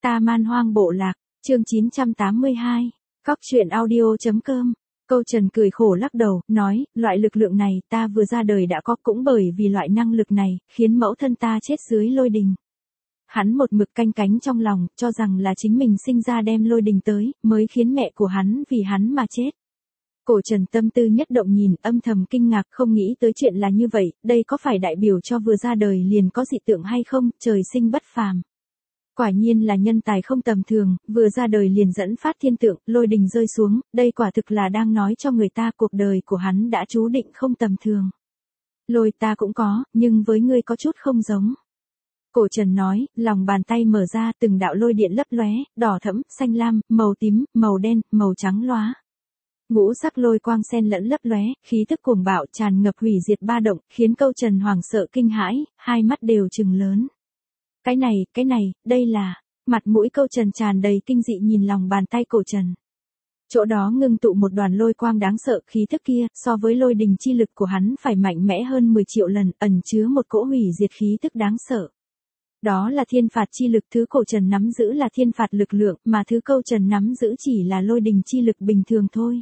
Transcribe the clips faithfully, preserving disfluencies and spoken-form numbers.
Ta Man Hoang Bộ Lạc, chương chín trăm tám mươi hai, Cóc truyện audio.com. Câu Trần cười khổ lắc đầu, nói, loại lực lượng này ta vừa ra đời đã có, cũng bởi vì loại năng lực này, khiến mẫu thân ta chết dưới lôi đình. Hắn một mực canh cánh trong lòng, cho rằng là chính mình sinh ra đem lôi đình tới, mới khiến mẹ của hắn vì hắn mà chết. Cổ Trần tâm tư nhất động nhìn, âm thầm kinh ngạc, không nghĩ tới chuyện là như vậy, đây có phải đại biểu cho vừa ra đời liền có dị tượng hay không, trời sinh bất phàm. Quả nhiên là nhân tài không tầm thường, vừa ra đời liền dẫn phát thiên tượng, lôi đình rơi xuống, đây quả thực là đang nói cho người ta cuộc đời của hắn đã chú định không tầm thường. Lôi ta cũng có, nhưng với ngươi có chút không giống. Cổ Trần nói, lòng bàn tay mở ra, từng đạo lôi điện lấp lóe, đỏ thẫm, xanh lam, màu tím, màu đen, màu trắng loá. Ngũ sắc lôi quang xen lẫn lấp lóe, khí tức cuồng bạo tràn ngập hủy diệt ba động, khiến Câu Trần hoảng sợ kinh hãi, hai mắt đều trừng lớn. Cái này, cái này, đây là, mặt mũi Câu Trần tràn đầy kinh dị nhìn lòng bàn tay Cổ Trần. Chỗ đó ngưng tụ một đoàn lôi quang đáng sợ, khí thức kia, so với lôi đình chi lực của hắn phải mạnh mẽ hơn mười triệu lần, ẩn chứa một cỗ hủy diệt khí tức đáng sợ. Đó là thiên phạt chi lực, thứ Cổ Trần nắm giữ là thiên phạt lực lượng, mà thứ Câu Trần nắm giữ chỉ là lôi đình chi lực bình thường thôi.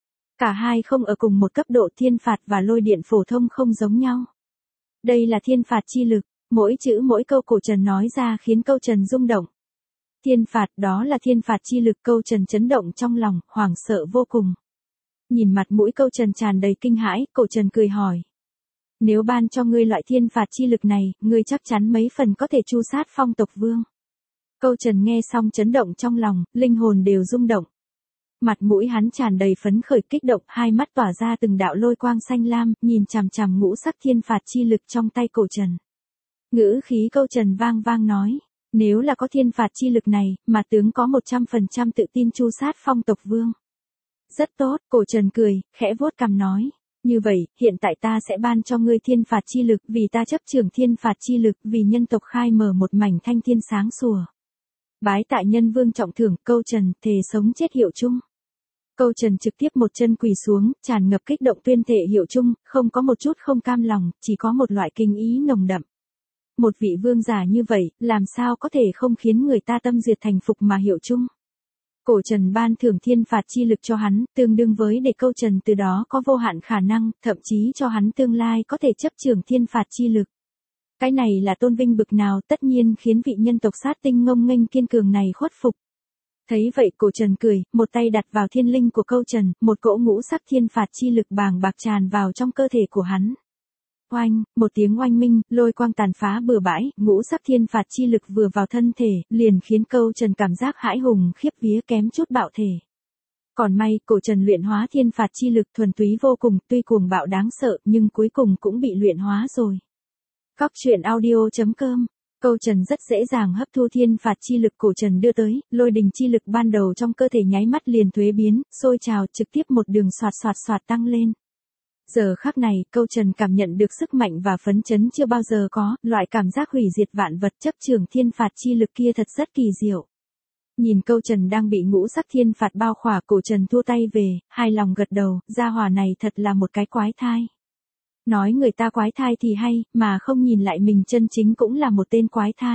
Cả hai không ở cùng một cấp độ, thiên phạt và lôi điện phổ thông không giống nhau. Đây là thiên phạt chi lực, mỗi chữ mỗi câu Cổ Trần nói ra khiến Câu Trần rung động. Thiên phạt, đó là thiên phạt chi lực, Câu Trần chấn động trong lòng, hoảng sợ vô cùng. Nhìn mặt mũi Câu Trần tràn đầy kinh hãi, Cổ Trần cười hỏi. Nếu ban cho ngươi loại thiên phạt chi lực này, ngươi chắc chắn mấy phần có thể tru sát Phong tộc vương. Câu Trần nghe xong chấn động trong lòng, linh hồn đều rung động. Mặt mũi hắn tràn đầy phấn khởi kích động, hai mắt tỏa ra từng đạo lôi quang xanh lam, nhìn chằm chằm ngũ sắc thiên phạt chi lực trong tay Cổ Trần. Ngữ khí Câu Trần vang vang nói, nếu là có thiên phạt chi lực này, mà tướng có một trăm phần trăm tự tin tru sát Phong tộc vương. Rất tốt, Cổ Trần cười, khẽ vuốt cằm nói. Như vậy, hiện tại ta sẽ ban cho ngươi thiên phạt chi lực, vì ta chấp trưởng thiên phạt chi lực, vì nhân tộc khai mở một mảnh thanh thiên sáng sủa. Bái tại nhân vương trọng thưởng, Câu Trần, thề sống chết hiệu chung. Câu Trần trực tiếp một chân quỳ xuống, tràn ngập kích động tuyên thệ hiệu chung, không có một chút không cam lòng, chỉ có một loại kinh ý nồng đậm. Một vị vương giả như vậy, làm sao có thể không khiến người ta tâm diệt thành phục mà hiệu chung. Cổ Trần ban thưởng thiên phạt chi lực cho hắn, tương đương với để Câu Trần từ đó có vô hạn khả năng, thậm chí cho hắn tương lai có thể chấp trưởng thiên phạt chi lực. Cái này là tôn vinh bực nào, tất nhiên khiến vị nhân tộc sát tinh ngông nghênh kiên cường này khuất phục. Thấy vậy Cổ Trần cười, một tay đặt vào thiên linh của Câu Trần, một cỗ ngũ sắc thiên phạt chi lực bàng bạc tràn vào trong cơ thể của hắn. Oanh, một tiếng oanh minh, lôi quang tàn phá bừa bãi, ngũ sắc thiên phạt chi lực vừa vào thân thể, liền khiến Câu Trần cảm giác hãi hùng khiếp vía kém chút bạo thể. Còn may, Cổ Trần luyện hóa thiên phạt chi lực thuần túy vô cùng, tuy cuồng bạo đáng sợ, nhưng cuối cùng cũng bị luyện hóa rồi. Cóc truyện audio.com. Câu Trần rất dễ dàng hấp thu thiên phạt chi lực Cổ Trần đưa tới, lôi đình chi lực ban đầu trong cơ thể nháy mắt liền thuế biến, sôi trào trực tiếp một đường xoạt xoạt xoạt tăng lên. Giờ khắc này, Câu Trần cảm nhận được sức mạnh và phấn chấn chưa bao giờ có, loại cảm giác hủy diệt vạn vật chấp trường thiên phạt chi lực kia thật rất kỳ diệu. Nhìn Câu Trần đang bị ngũ sắc thiên phạt bao khỏa, Cổ Trần thua tay về, hài lòng gật đầu, gia hỏa này thật là một cái quái thai. Nói người ta quái thai thì hay, mà không nhìn lại mình chân chính cũng là một tên quái thai.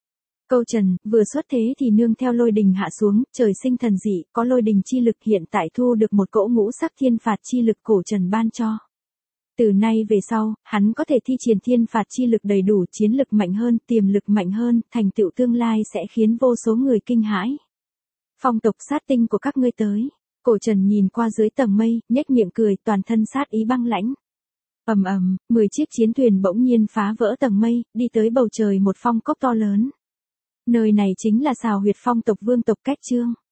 Câu Trần, vừa xuất thế thì nương theo lôi đình hạ xuống, trời sinh thần dị, có lôi đình chi lực, hiện tại thu được một cỗ ngũ sắc thiên phạt chi lực Cổ Trần ban cho. Từ nay về sau, hắn có thể thi triển thiên phạt chi lực đầy đủ, chiến lực mạnh hơn, tiềm lực mạnh hơn, thành tựu tương lai sẽ khiến vô số người kinh hãi. Phong tộc sát tinh của các ngươi tới. Cổ Trần nhìn qua dưới tầng mây, nhếch miệng cười, toàn thân sát ý băng lãnh. Ầm ầm, mười chiếc chiến thuyền bỗng nhiên phá vỡ tầng mây, đi tới bầu trời một phong cốc to lớn. Nơi này chính là xào huyệt Phong tộc vương tộc Cách Chương.